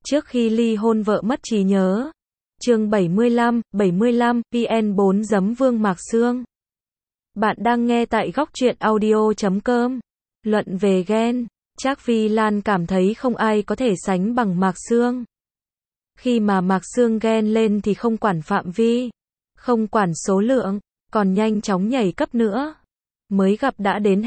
Trước khi ly hôn vợ mất trí nhớ. Chương 75, PN4 giấm Vương Mạc Sương. Bạn đang nghe tại góc truyện audio.com. Luận về ghen, Trác Vi Lan cảm thấy không ai có thể sánh bằng Mạc Sương. Khi mà Mạc Sương ghen lên thì không quản phạm vi, không quản số lượng, còn nhanh chóng nhảy cấp nữa. Mới gặp đã đến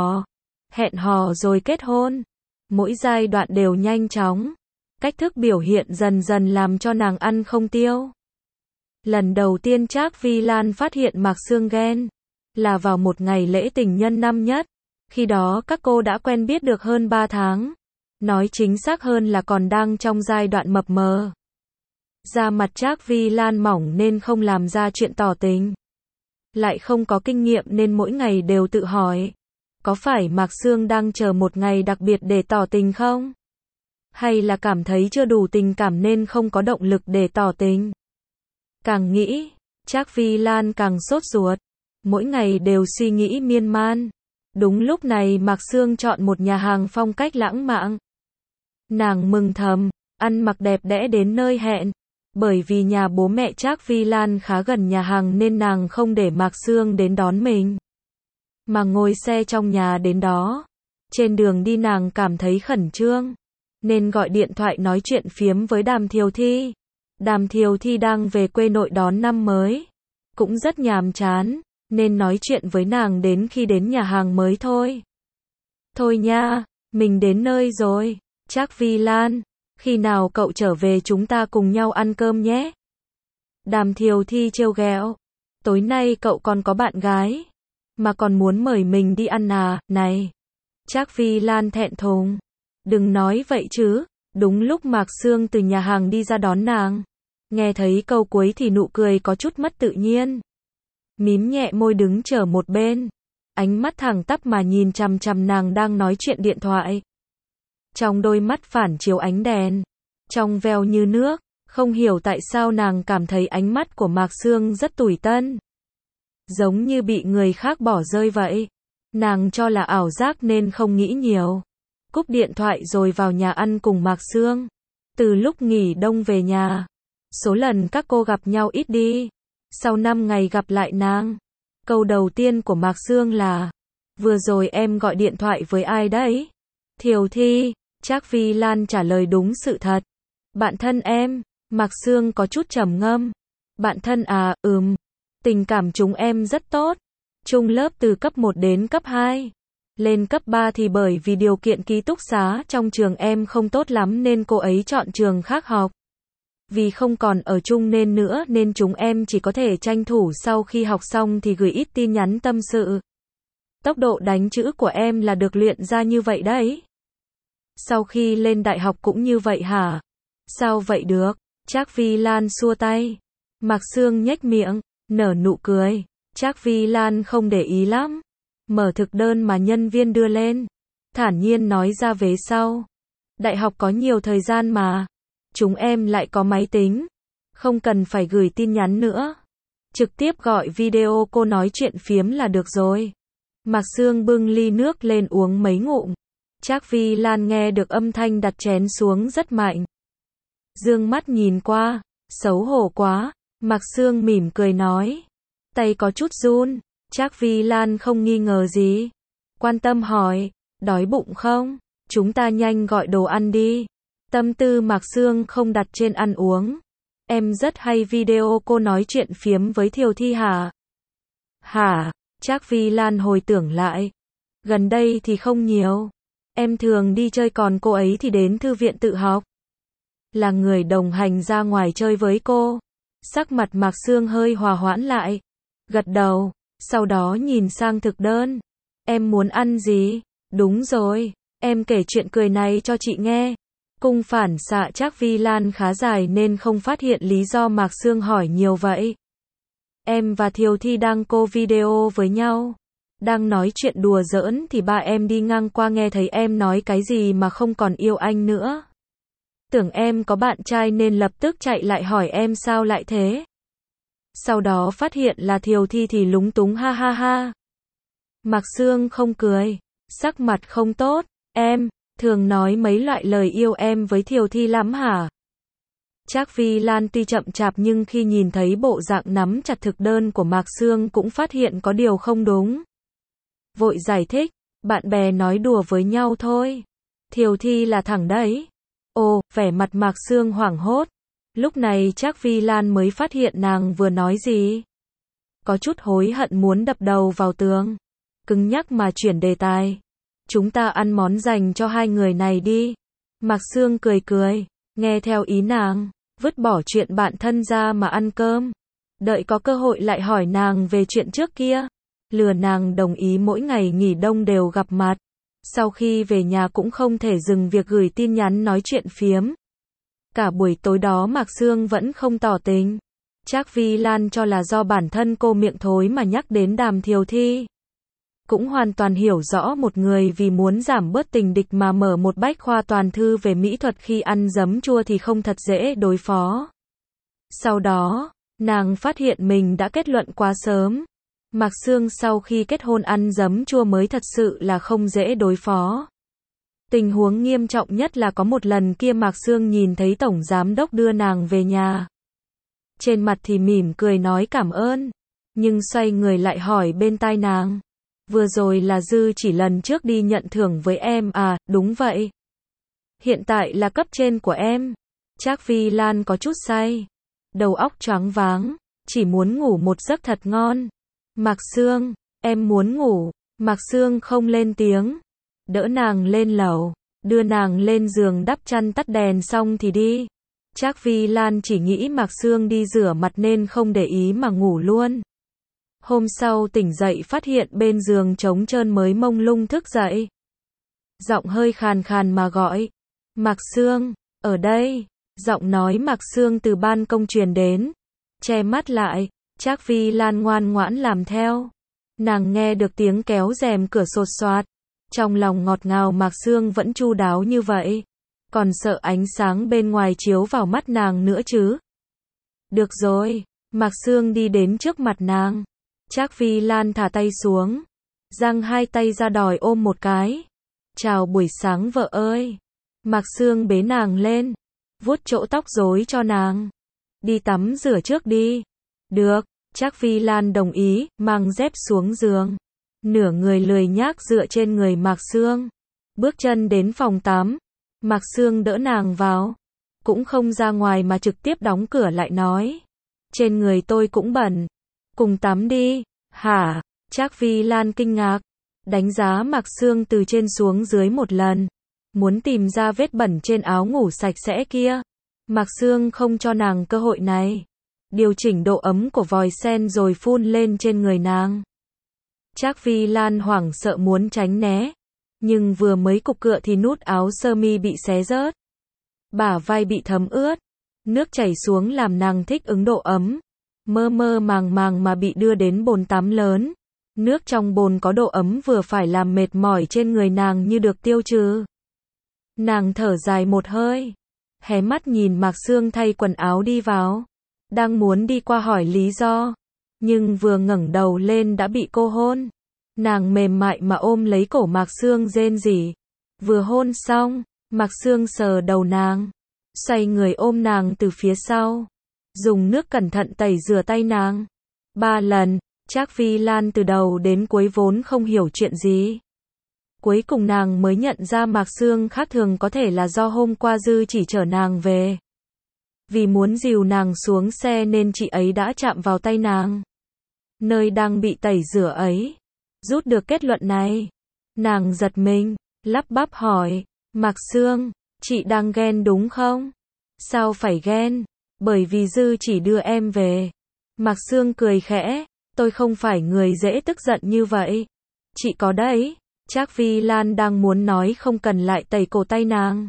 hẹn hò rồi kết hôn. Mỗi giai đoạn đều nhanh chóng. Cách thức biểu hiện dần dần làm cho nàng ăn không tiêu. Lần đầu tiên Trác Vi Lan phát hiện Mạc Sương ghen là vào một ngày lễ tình nhân năm nhất. Khi đó các cô đã quen biết được hơn 3 tháng. Nói chính xác hơn là còn đang trong giai đoạn mập mờ. Da mặt Trác Vi Lan mỏng nên không làm ra chuyện tỏ tình. Lại không có kinh nghiệm nên mỗi ngày đều tự hỏi. Có phải Mạc Sương đang chờ một ngày đặc biệt để tỏ tình không? Hay là cảm thấy chưa đủ tình cảm nên không có động lực để tỏ tình? Càng nghĩ, Trác Vi Lan càng sốt ruột. Mỗi ngày đều suy nghĩ miên man. Đúng lúc này Mạc Sương chọn một nhà hàng phong cách lãng mạn. Nàng mừng thầm, ăn mặc đẹp đẽ đến nơi hẹn. Bởi vì nhà bố mẹ Trác Vi Lan khá gần nhà hàng nên nàng không để Mạc Sương đến đón mình, mà ngồi xe trong nhà đến đó. Trên đường đi nàng cảm thấy khẩn trương, nên gọi điện thoại nói chuyện phiếm với Đàm Thiều Thi. Đàm Thiều Thi đang về quê nội đón năm mới. Cũng rất nhàm chán, nên nói chuyện với nàng đến khi đến nhà hàng mới thôi. Thôi nha, mình đến nơi rồi. Trác Vi Lan, khi nào cậu trở về chúng ta cùng nhau ăn cơm nhé. Đàm Thiều Thi trêu ghẹo. Tối nay cậu còn có bạn gái, mà còn muốn mời mình đi ăn à, này. Trác Vi Lan thẹn thùng. Đừng nói vậy chứ. Đúng lúc Mạc Sương từ nhà hàng đi ra đón nàng. Nghe thấy câu cuối thì nụ cười có chút mất tự nhiên. Mím nhẹ môi đứng chờ một bên. Ánh mắt thẳng tắp mà nhìn chằm chằm nàng đang nói chuyện điện thoại. Trong đôi mắt phản chiếu ánh đèn, trong veo như nước. Không hiểu tại sao nàng cảm thấy ánh mắt của Mạc Sương rất tủi tân. Giống như bị người khác bỏ rơi vậy. Nàng cho là ảo giác nên không nghĩ nhiều. Cúp điện thoại rồi vào nhà ăn cùng Mạc Sương. Từ lúc nghỉ đông về nhà, số lần các cô gặp nhau ít đi. Sau 5 ngày gặp lại nàng, câu đầu tiên của Mạc Sương là: vừa rồi em gọi điện thoại với ai đấy? Thiều Thi. Trác Vi Lan trả lời đúng sự thật. Bạn thân em. Mạc Sương có chút trầm ngâm. Bạn thân à, tình cảm chúng em rất tốt. Chung lớp từ cấp 1 đến cấp 2. Lên cấp 3 thì bởi vì điều kiện ký túc xá trong trường em không tốt lắm nên cô ấy chọn trường khác học. Vì không còn ở chung nên chúng em chỉ có thể tranh thủ sau khi học xong thì gửi ít tin nhắn tâm sự. Tốc độ đánh chữ của em là được luyện ra như vậy đấy. Sau khi lên đại học cũng như vậy hả? Sao vậy được? Trác Vi Lan xua tay. Mạc Sương nhếch miệng, nở nụ cười. Trác Vi Lan không để ý lắm. Mở thực đơn mà nhân viên đưa lên. Thản nhiên nói ra vế sau. Đại học có nhiều thời gian mà. Chúng em lại có máy tính. Không cần phải gửi tin nhắn nữa. Trực tiếp gọi video cô nói chuyện phiếm là được rồi. Mạc Sương bưng ly nước lên uống mấy ngụm. Trác Vi Lan nghe được âm thanh đặt chén xuống rất mạnh. Dương mắt nhìn qua, xấu hổ quá. Mạc Sương mỉm cười nói. Tay có chút run. Trác Vi Lan không nghi ngờ gì. Quan tâm hỏi, đói bụng không? Chúng ta nhanh gọi đồ ăn đi. Tâm tư Mạc Sương không đặt trên ăn uống. Em rất hay video cô nói chuyện phiếm với Thiều Thi hả? Hả? Trác Vi Lan hồi tưởng lại. Gần đây thì không nhiều. Em thường đi chơi còn cô ấy thì đến thư viện tự học. Là người đồng hành ra ngoài chơi với cô. Sắc mặt Mạc Sương hơi hòa hoãn lại. Gật đầu, sau đó nhìn sang thực đơn. Em muốn ăn gì? Đúng rồi, em kể chuyện cười này cho chị nghe. Cung phản xạ Trác Vi Lan khá dài nên không phát hiện lý do Mạc Sương hỏi nhiều vậy. Em và Thiều Thi đang call video với nhau. Đang nói chuyện đùa giỡn thì ba em đi ngang qua nghe thấy em nói cái gì mà không còn yêu anh nữa. Tưởng em có bạn trai nên lập tức chạy lại hỏi em sao lại thế. Sau đó phát hiện là Thiều Thi thì lúng túng ha ha ha. Mạc Sương không cười, sắc mặt không tốt. Em, thường nói mấy loại lời yêu em với Thiều Thi lắm hả? Trác Vi Lan tuy chậm chạp nhưng khi nhìn thấy bộ dạng nắm chặt thực đơn của Mạc Sương cũng phát hiện có điều không đúng. Vội giải thích, bạn bè nói đùa với nhau thôi. Thiều Thi là thẳng đấy. Ồ, vẻ mặt Mạc Sương hoảng hốt. Lúc này Trác Vi Lan mới phát hiện nàng vừa nói gì. Có chút hối hận muốn đập đầu vào tường. Cứng nhắc mà chuyển đề tài. Chúng ta ăn món dành cho hai người này đi. Mạc Sương cười cười, nghe theo ý nàng, vứt bỏ chuyện bạn thân ra mà ăn cơm. Đợi có cơ hội lại hỏi nàng về chuyện trước kia. Lừa nàng đồng ý mỗi ngày nghỉ đông đều gặp mặt. Sau khi về nhà cũng không thể dừng việc gửi tin nhắn nói chuyện phiếm. Cả buổi tối đó Mạc Sương vẫn không tỏ tình. Trác Vi Lan cho là do bản thân cô miệng thối mà nhắc đến Đàm Thiều Thi. Cũng hoàn toàn hiểu rõ một người vì muốn giảm bớt tình địch mà mở một bách khoa toàn thư về mỹ thuật khi ăn giấm chua thì không thật dễ đối phó. Sau đó, nàng phát hiện mình đã kết luận quá sớm. Mạc Sương sau khi kết hôn ăn giấm chua mới thật sự là không dễ đối phó. Tình huống nghiêm trọng nhất là có một lần kia Mạc Sương nhìn thấy tổng giám đốc đưa nàng về nhà. Trên mặt thì mỉm cười nói cảm ơn, nhưng xoay người lại hỏi bên tai nàng. Vừa rồi là Dư Chỉ lần trước đi nhận thưởng với em à? Đúng vậy. Hiện tại là cấp trên của em. Trác Vi Lan có chút say. Đầu óc choáng váng, chỉ muốn ngủ một giấc thật ngon. Mạc Sương, em muốn ngủ. Mạc Sương không lên tiếng. Đỡ nàng lên lầu, đưa nàng lên giường đắp chăn tắt đèn xong thì đi. Trác Vi Lan chỉ nghĩ Mạc Sương đi rửa mặt nên không để ý mà ngủ luôn. Hôm sau tỉnh dậy phát hiện bên giường trống trơn mới mông lung thức dậy. Giọng hơi khàn khàn mà gọi. Mạc Sương, ở đây. Giọng nói Mạc Sương từ ban công truyền đến. Che mắt lại, Trác Vi Lan ngoan ngoãn làm theo. Nàng nghe được tiếng kéo rèm cửa sột soạt. Trong lòng ngọt ngào Mạc Sương vẫn chu đáo như vậy. Còn sợ ánh sáng bên ngoài chiếu vào mắt nàng nữa chứ. Được rồi, Mạc Sương đi đến trước mặt nàng. Trác Vi Lan thả tay xuống. Giang hai tay ra đòi ôm một cái. Chào buổi sáng vợ ơi. Mạc Sương bế nàng lên. Vuốt chỗ tóc rối cho nàng. Đi tắm rửa trước đi. Được, Trác Vi Lan đồng ý, mang dép xuống giường. Nửa người lười nhác dựa trên người Mạc Sương. Bước chân đến phòng tắm. Mạc Sương đỡ nàng vào. Cũng không ra ngoài mà trực tiếp đóng cửa lại nói. Trên người tôi cũng bẩn. Cùng tắm đi. Hả? Trác Vi Lan kinh ngạc. Đánh giá Mạc Sương từ trên xuống dưới một lần. Muốn tìm ra vết bẩn trên áo ngủ sạch sẽ kia. Mạc Sương không cho nàng cơ hội này. Điều chỉnh độ ấm của vòi sen rồi phun lên trên người nàng. Trác Vi Lan hoảng sợ muốn tránh né. Nhưng vừa mới cục cựa thì nút áo sơ mi bị xé rớt. Bả vai bị thấm ướt. Nước chảy xuống làm nàng thích ứng độ ấm. Mơ mơ màng màng mà bị đưa đến bồn tắm lớn. Nước trong bồn có độ ấm vừa phải làm mệt mỏi trên người nàng như được tiêu trừ. Nàng thở dài một hơi. Hé mắt nhìn Mạc Sương thay quần áo đi vào. Đang muốn đi qua hỏi lý do. Nhưng vừa ngẩng đầu lên đã bị cô hôn. Nàng mềm mại mà ôm lấy cổ Mạc Sương rên rỉ. Vừa hôn xong, Mạc Sương sờ đầu nàng. Xoay người ôm nàng từ phía sau. Dùng nước cẩn thận tẩy rửa tay nàng. 3 lần, Trác Vi Lan từ đầu đến cuối vốn không hiểu chuyện gì. Cuối cùng nàng mới nhận ra Mạc Sương khác thường có thể là do hôm qua Dư chỉ chở nàng về. Vì muốn dìu nàng xuống xe nên chị ấy đã chạm vào tay nàng. Nơi đang bị tẩy rửa ấy. Rút được kết luận này. Nàng giật mình, lắp bắp hỏi. Mạc Sương, chị đang ghen đúng không? Sao phải ghen? Bởi vì Dư chỉ đưa em về. Mạc Sương cười khẽ. Tôi không phải người dễ tức giận như vậy. Chị có đấy. Trác Vi Lan đang muốn nói không cần lại tẩy cổ tay nàng.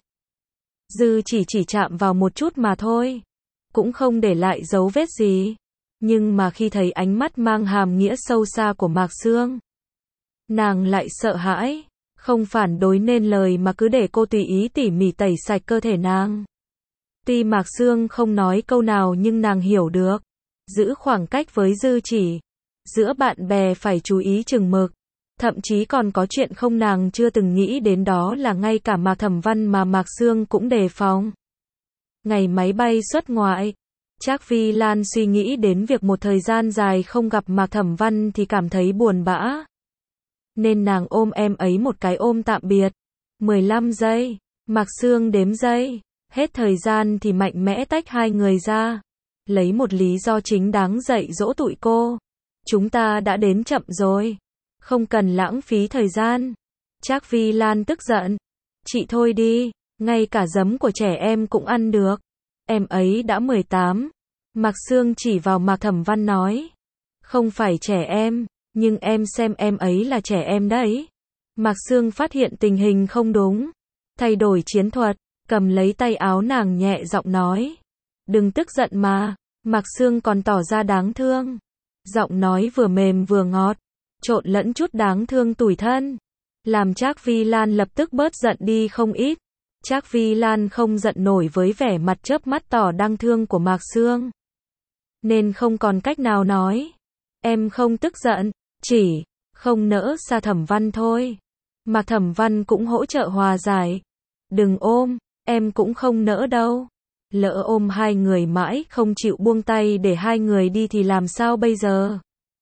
Dư chỉ chạm vào một chút mà thôi. Cũng không để lại dấu vết gì. Nhưng mà khi thấy ánh mắt mang hàm nghĩa sâu xa của Mạc Sương, nàng lại sợ hãi. Không phản đối nên lời mà cứ để cô tùy ý tỉ mỉ tẩy sạch cơ thể nàng. Tuy Mạc Sương không nói câu nào nhưng nàng hiểu được. Giữ khoảng cách với Dư chỉ. Giữa bạn bè phải chú ý chừng mực. Thậm chí còn có chuyện không nàng chưa từng nghĩ đến, đó là ngay cả Mạc Thẩm Văn mà Mạc Sương cũng đề phòng. Ngày máy bay xuất ngoại, Trác Phi Lan suy nghĩ đến việc một thời gian dài không gặp Mạc Thẩm Văn thì cảm thấy buồn bã. Nên nàng ôm em ấy một cái ôm tạm biệt. 15 giây, Mạc Sương đếm giây, hết thời gian thì mạnh mẽ tách hai người ra. Lấy một lý do chính đáng dạy dỗ tụi cô. Chúng ta đã đến chậm rồi. Không cần lãng phí thời gian. Trác Phi Lan tức giận. Chị thôi đi, ngay cả giấm của trẻ em cũng ăn được. Em ấy đã 18. Mạc Sương chỉ vào Mạc Thẩm Văn nói. Không phải trẻ em, nhưng em xem em ấy là trẻ em đấy. Mạc Sương phát hiện tình hình không đúng. Thay đổi chiến thuật, cầm lấy tay áo nàng nhẹ giọng nói. Đừng tức giận mà. Mạc Sương còn tỏ ra đáng thương. Giọng nói vừa mềm vừa ngọt, trộn lẫn chút đáng thương tủi thân. Làm Trác Phi Lan lập tức bớt giận đi không ít. Trác Phi Lan không giận nổi với vẻ mặt chớp mắt tỏ đáng thương của Mạc Sương. Nên không còn cách nào nói. Em không tức giận, chỉ không nỡ xa Thẩm Văn thôi. Mạc Thẩm Văn cũng hỗ trợ hòa giải. Đừng ôm, em cũng không nỡ đâu. Lỡ ôm hai người mãi không chịu buông tay để hai người đi thì làm sao bây giờ?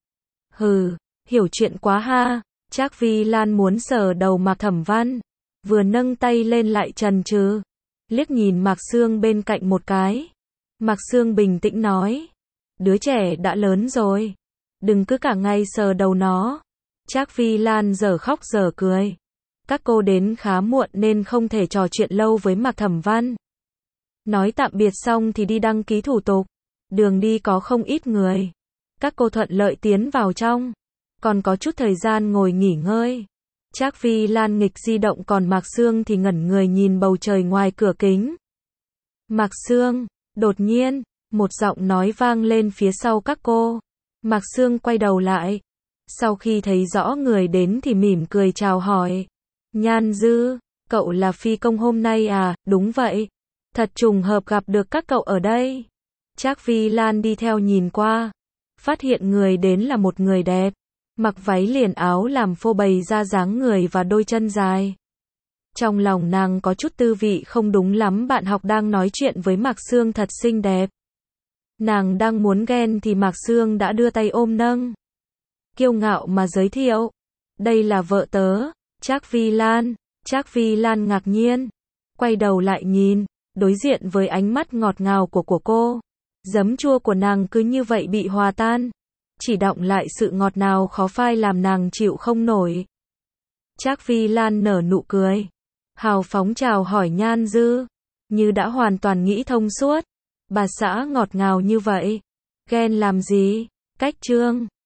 Hừ, hiểu chuyện quá ha. Trác Phi Lan muốn sờ đầu Mạc Thẩm Văn, vừa nâng tay lên lại chần chừ, liếc nhìn Mạc Sương bên cạnh một cái. Mạc Sương bình tĩnh nói, đứa trẻ đã lớn rồi, đừng cứ cả ngày sờ đầu nó. Trác Phi Lan giờ khóc giờ cười. Các cô đến khá muộn nên không thể trò chuyện lâu với Mạc Thẩm Văn. Nói tạm biệt xong thì đi đăng ký thủ tục. Đường đi có không ít người. Các cô thuận lợi tiến vào trong. Còn có chút thời gian ngồi nghỉ ngơi. Trác Phi Lan nghịch di động, còn Mạc Sương thì ngẩn người nhìn bầu trời ngoài cửa kính. Mạc Sương, đột nhiên, một giọng nói vang lên phía sau các cô. Mạc Sương quay đầu lại. Sau khi thấy rõ người đến thì mỉm cười chào hỏi. Nhan Dư, cậu là phi công hôm nay à? Đúng vậy. Thật trùng hợp gặp được các cậu ở đây. Trác Phi Lan đi theo nhìn qua. Phát hiện người đến là một người đẹp. Mặc váy liền áo làm phô bày ra dáng người và đôi chân dài. Trong lòng nàng có chút tư vị không đúng lắm, bạn học đang nói chuyện với Mạc Sương thật xinh đẹp. Nàng đang muốn ghen thì Mạc Sương đã đưa tay ôm nâng. Kiêu ngạo mà giới thiệu. Đây là vợ tớ, Trác Phi Lan. Trác Phi Lan ngạc nhiên. Quay đầu lại nhìn, đối diện với ánh mắt ngọt ngào của cô. Giấm chua của nàng cứ như vậy bị hòa tan. Chỉ đọng lại sự ngọt ngào khó phai làm nàng chịu không nổi. Trác Phi Lan nở nụ cười. Hào phóng chào hỏi Nhan Dư. Như đã hoàn toàn nghĩ thông suốt. Bà xã ngọt ngào như vậy. Ghen làm gì? Cách chương.